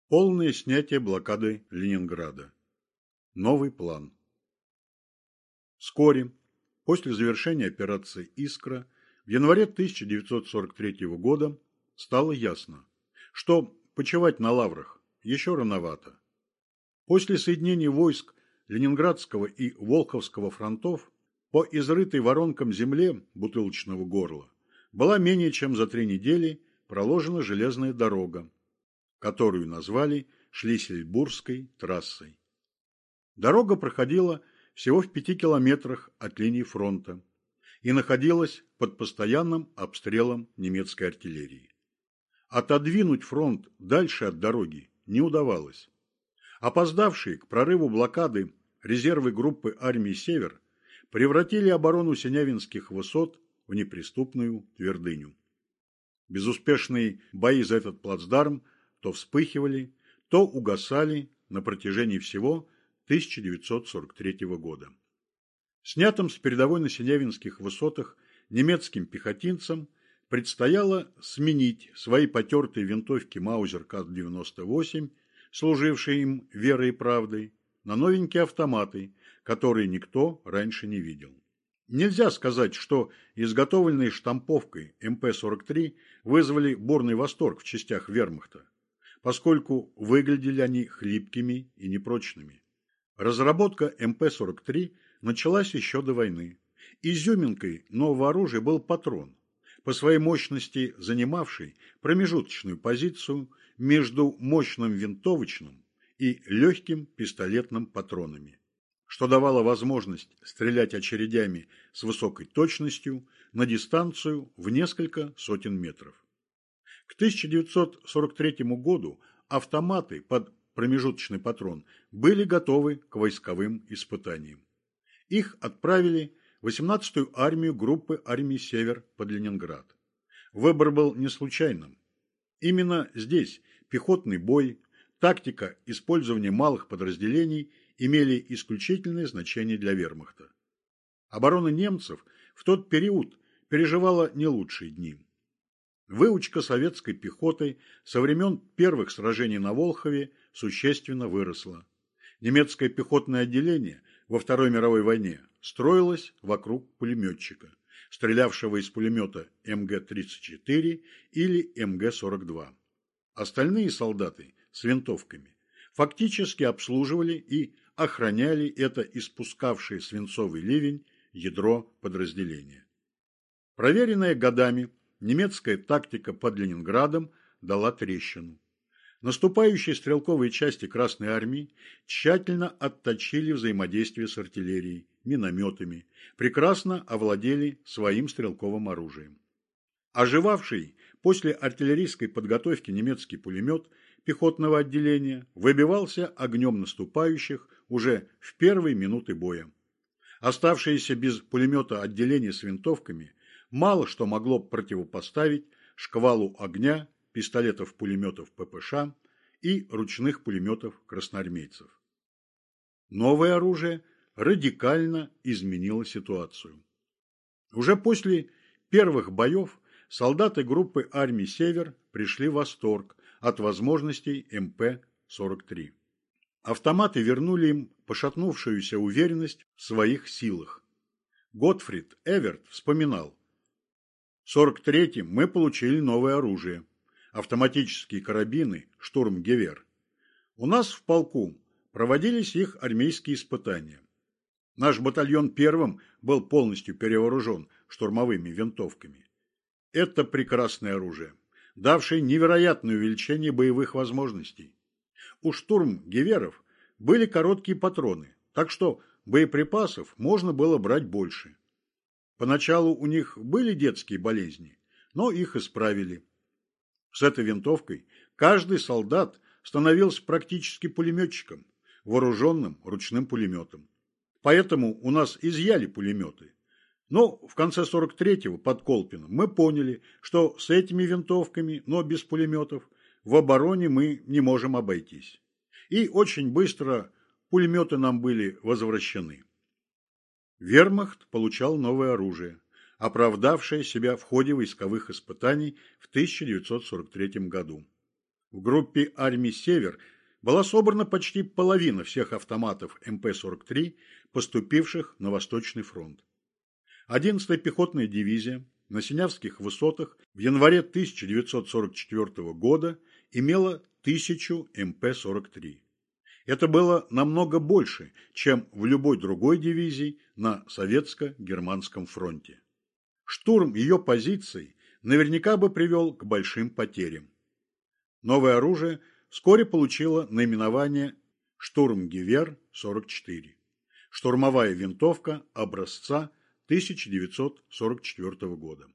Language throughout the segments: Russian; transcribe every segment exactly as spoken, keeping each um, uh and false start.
Полное снятие блокады Ленинграда. Новый план. Вскоре, после завершения операции «Искра», в январе тысяча девятьсот сорок третьего года стало ясно, что почивать на лаврах еще рановато. После соединения войск Ленинградского и Волховского фронтов по изрытой воронкам земле бутылочного горла была менее чем за три недели проложена железная дорога, которую назвали Шлиссельбургской трассой. Дорога проходила всего в пяти километрах от линии фронта и находилась под постоянным обстрелом немецкой артиллерии. Отодвинуть фронт дальше от дороги не удавалось. Опоздавшие к прорыву блокады резервы группы армии «Север» превратили оборону Синявинских высот в неприступную твердыню. Безуспешные бои за этот плацдарм то вспыхивали, то угасали на протяжении всего тысяча девятьсот сорок третьего года. Снятым с передовой на Синявинских высотах немецким пехотинцам предстояло сменить свои потертые винтовки Маузер К девяносто восемь, служившие им верой и правдой, на новенькие автоматы, которые никто раньше не видел. Нельзя сказать, что изготовленные штамповкой эм пэ сорок три вызвали бурный восторг в частях вермахта, поскольку выглядели они хлипкими и непрочными. Разработка эм пэ сорок три началась еще до войны. Изюминкой нового оружия был патрон, по своей мощности занимавший промежуточную позицию между мощным винтовочным и легким пистолетным патронами, что давало возможность стрелять очередями с высокой точностью на дистанцию в несколько сотен метров. К тысяча девятьсот сорок третьему году автоматы под промежуточный патрон были готовы к войсковым испытаниям. Их отправили в восемнадцатую армию группы армии «Север» под Ленинград. Выбор был не случайным. Именно здесь пехотный бой, тактика использования малых подразделений имели исключительное значение для вермахта. Оборона немцев в тот период переживала не лучшие дни. Выучка советской пехоты со времен первых сражений на Волхове существенно выросла. Немецкое пехотное отделение во Второй мировой войне строилось вокруг пулеметчика, стрелявшего из пулемета эм гэ тридцать четыре или эм гэ сорок два. Остальные солдаты с винтовками фактически обслуживали и охраняли это испускавшее свинцовый ливень ядро подразделения. Проверенная годами немецкая тактика под Ленинградом дала трещину. Наступающие стрелковые части Красной армии тщательно отточили взаимодействие с артиллерией, минометами, прекрасно овладели своим стрелковым оружием. Оживавший после артиллерийской подготовки немецкий пулемет пехотного отделения выбивался огнем наступающих уже в первые минуты боя. Оставшееся без пулемета отделение с винтовками мало что могло противопоставить шквалу огня пистолетов-пулеметов пэ пэ ша и ручных пулеметов красноармейцев. Новое оружие радикально изменило ситуацию. Уже после первых боев солдаты группы армии «Север» пришли в восторг от возможностей эм пэ сорок три. Автоматы вернули им пошатнувшуюся уверенность в своих силах. Готфрид Эверт вспоминал: «В сорок третьем мы получили новое оружие. Автоматические карабины «Штурмгевер». У нас в полку проводились их армейские испытания. Наш батальон первым был полностью перевооружен штурмовыми винтовками. Это прекрасное оружие, давшее невероятное увеличение боевых возможностей. У штурмгеверов были короткие патроны, так что боеприпасов можно было брать больше. Поначалу у них были детские болезни, но их исправили. С этой винтовкой каждый солдат становился практически пулеметчиком, вооруженным ручным пулеметом. Поэтому у нас изъяли пулеметы. Но в конце сорок третьего под Колпином мы поняли, что с этими винтовками, но без пулеметов, в обороне мы не можем обойтись. И очень быстро пулеметы нам были возвращены. Вермахт получал новое оружие, оправдавшее себя в ходе войсковых испытаний в тысяча девятьсот сорок третьем году. В группе армий «Север» была собрана почти половина всех автоматов эм пэ сорок три, поступивших на Восточный фронт. одиннадцатая пехотная дивизия на Синявских высотах в январе тысяча девятьсот сорок четвёртого года имела тысячу эм пэ сорок три. Это было намного больше, чем в любой другой дивизии на Советско-Германском фронте. Штурм ее позиций наверняка бы привел к большим потерям. Новое оружие вскоре получило наименование «Штурмгевер сорок четыре», штурмовая винтовка образца тысяча девятьсот сорок четвёртого года.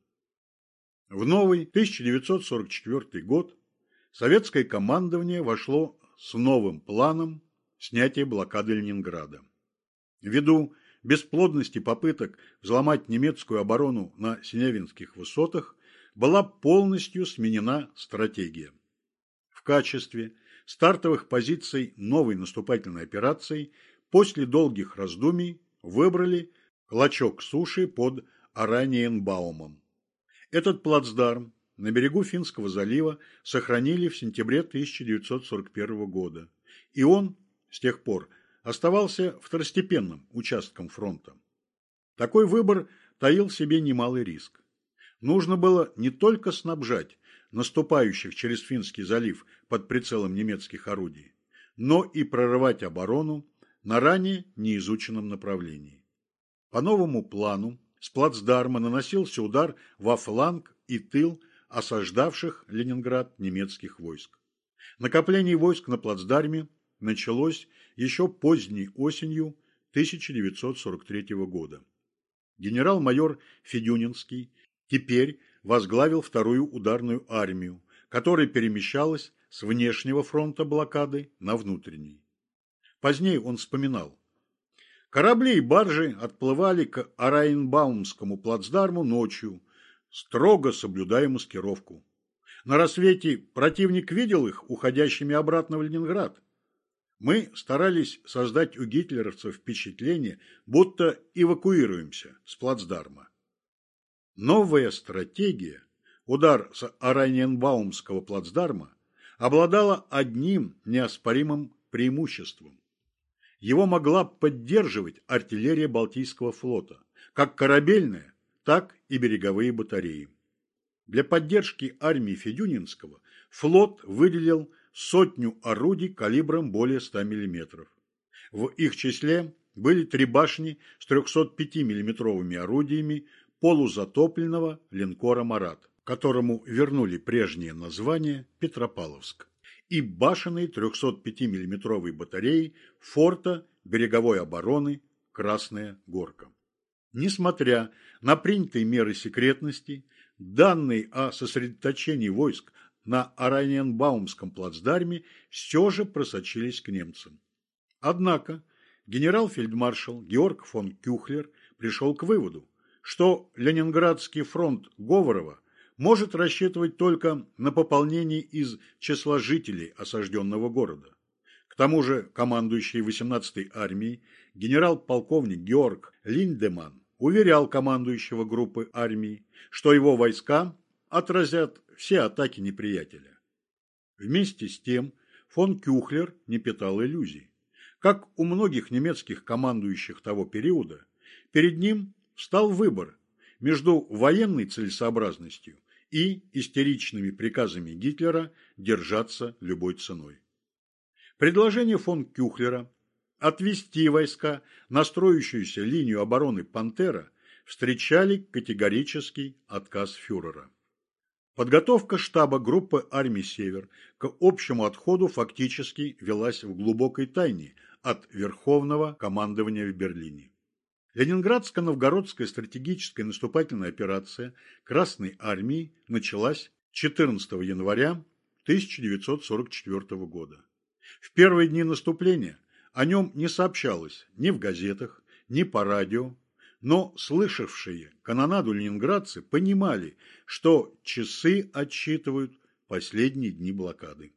В новый тысяча девятьсот сорок четвёртый год советское командование вошло с новым планом снятия блокады Ленинграда. Ввиду бесплодности попыток взломать немецкую оборону на Синявинских высотах была полностью сменена стратегия. В качестве стартовых позиций новой наступательной операции после долгих раздумий выбрали клочок суши под Ораниенбаумом. Этот плацдарм на берегу Финского залива сохранили в сентябре тысяча девятьсот сорок первого года, и он с тех пор оставался второстепенным участком фронта. Такой выбор таил в себе немалый риск. Нужно было не только снабжать наступающих через Финский залив под прицелом немецких орудий, но и прорывать оборону на ранее неизученном направлении. По новому плану с плацдарма наносился удар во фланг и тыл осаждавших Ленинград немецких войск. Накопление войск на плацдарме началось еще поздней осенью тысяча девятьсот сорок третьего года. Генерал-майор Федюнинский теперь возглавил вторую ударную армию, которая перемещалась с внешнего фронта блокады на внутренний. Позднее он вспоминал: корабли и баржи отплывали к Ораниенбаумскому плацдарму ночью, строго соблюдая маскировку. На рассвете противник видел их уходящими обратно в Ленинград. Мы старались создать у гитлеровцев впечатление, будто эвакуируемся с плацдарма. Новая стратегия, удар с Ораниенбаумского плацдарма, обладала одним неоспоримым преимуществом. Его могла поддерживать артиллерия Балтийского флота, как корабельная, так и береговые батареи. Для поддержки армии Федюнинского флот выделил сотню орудий калибром более ста миллиметров. В их числе были три башни с трехсотпятимиллиметровыми орудиями полузатопленного линкора «Марат», которому вернули прежнее название Петропавловск, и башенные трехсотпятимиллиметровой батареи форта береговой обороны Красная Горка. Несмотря на принятые меры секретности, данные о сосредоточении войск на Ораниенбаумском плацдарме все же просочились к немцам. Однако генерал-фельдмаршал Георг фон Кюхлер пришел к выводу, что Ленинградский фронт Говорова может рассчитывать только на пополнение из числа жителей осажденного города. К тому же командующий восемнадцатой армией генерал-полковник Георг Линдеман уверял командующего группы армий, что его войска отразят все атаки неприятеля. Вместе с тем фон Кюхлер не питал иллюзий. Как у многих немецких командующих того периода, перед ним встал выбор между военной целесообразностью и истеричными приказами Гитлера держаться любой ценой. Предложение фон Кюхлера отвести войска на строящуюся линию обороны «Пантера» встречали категорический отказ фюрера. Подготовка штаба группы армий «Север» к общему отходу фактически велась в глубокой тайне от Верховного командования в Берлине. Ленинградско-Новгородская стратегическая наступательная операция Красной армии началась четырнадцатого января тысяча девятьсот сорок четвёртого года. В первые дни наступления о нем не сообщалось ни в газетах, ни по радио, но слышавшие канонаду ленинградцы понимали, что часы отсчитывают последние дни блокады.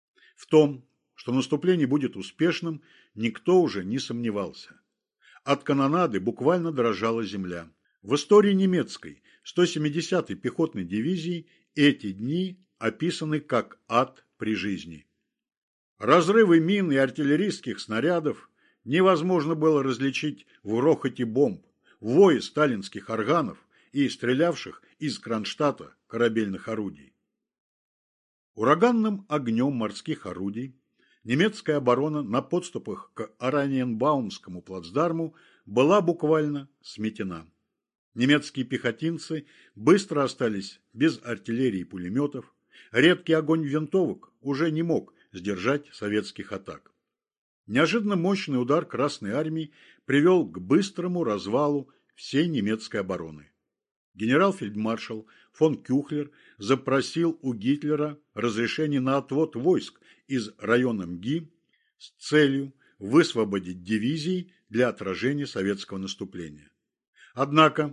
В том, что наступление будет успешным, никто уже не сомневался. От канонады буквально дрожала земля. В истории немецкой сто семидесятой пехотной дивизии эти дни описаны как ад при жизни. Разрывы мин и артиллерийских снарядов невозможно было различить в рокоте бомб, в вое сталинских органов и стрелявших из Кронштадта корабельных орудий. Ураганным огнем морских орудий немецкая оборона на подступах к Ораниенбаумскому плацдарму была буквально сметена. Немецкие пехотинцы быстро остались без артиллерии и пулеметов, редкий огонь винтовок уже не мог сдержать советских атак. Неожиданно мощный удар Красной армии привел к быстрому развалу всей немецкой обороны. Генерал-фельдмаршал фон Кюхлер запросил у Гитлера разрешение на отвод войск из района МГИ с целью высвободить дивизии для отражения советского наступления. Однако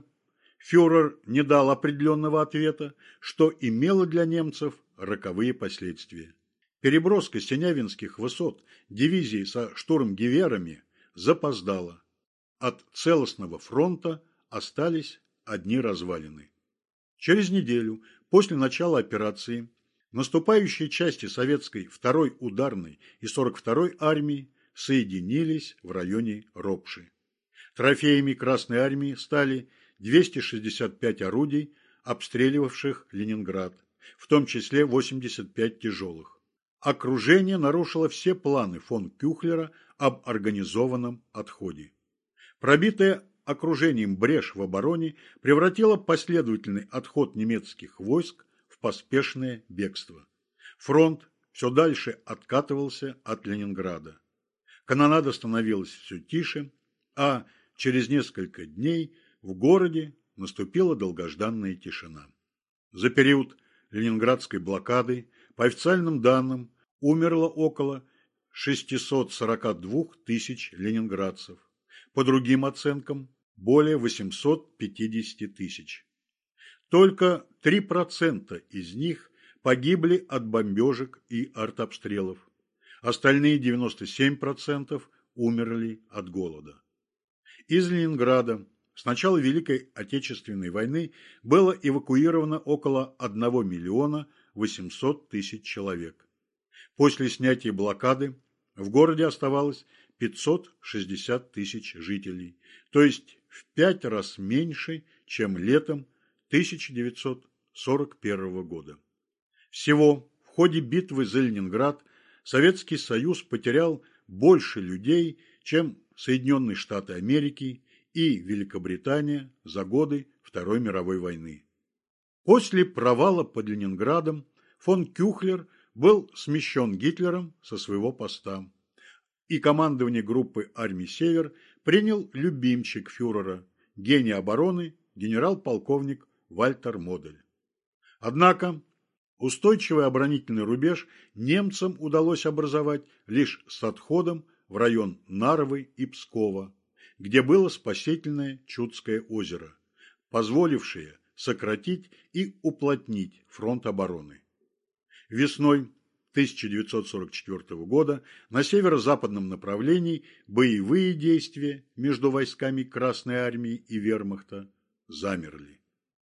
фюрер не дал определенного ответа, что имело для немцев роковые последствия. Переброска Синявинских высот дивизии со штурмгеверами запоздала. От целостного фронта остались одни развалины. Через неделю после начала операции наступающие части советской второй ударной и сорок второй армии соединились в районе Ропши. Трофеями Красной армии стали двести шестьдесят пять орудий, обстреливавших Ленинград, в том числе восемьдесят пять тяжелых. Окружение нарушило все планы фон Кюхлера об организованном отходе. Пробитая окружением брешь в обороне превратила последовательный отход немецких войск в поспешное бегство. Фронт все дальше откатывался от Ленинграда. Канонада становилась все тише, а через несколько дней в городе наступила долгожданная тишина. За период ленинградской блокады, по официальным данным, умерло около шестисот сорока двух тысяч ленинградцев, по другим оценкам более восьмисот пятидесяти тысяч. Только три процента из них погибли от бомбежек и артобстрелов, остальные девяносто семь процентов умерли от голода. Из Ленинграда с начала Великой Отечественной войны было эвакуировано около одного миллиона восьмисот тысяч человек. После снятия блокады в городе оставалось пятьсот шестьдесят тысяч жителей, то есть в пять раз меньше, чем летом тысяча девятьсот сорок первого года. Всего в ходе битвы за Ленинград Советский Союз потерял больше людей, чем Соединенные Штаты Америки и Великобритания за годы Второй мировой войны. После провала под Ленинградом фон Кюхлер был смещен Гитлером со своего поста, и командование группы армий «Север» принял любимчик фюрера, гений обороны, генерал-полковник Вальтер Модель. Однако устойчивый оборонительный рубеж немцам удалось образовать лишь с отходом в район Нарвы и Пскова, где было спасительное Чудское озеро, позволившее сократить и уплотнить фронт обороны. Весной тысяча девятьсот сорок четвёртого года на северо-западном направлении боевые действия между войсками Красной армии и Вермахта замерли.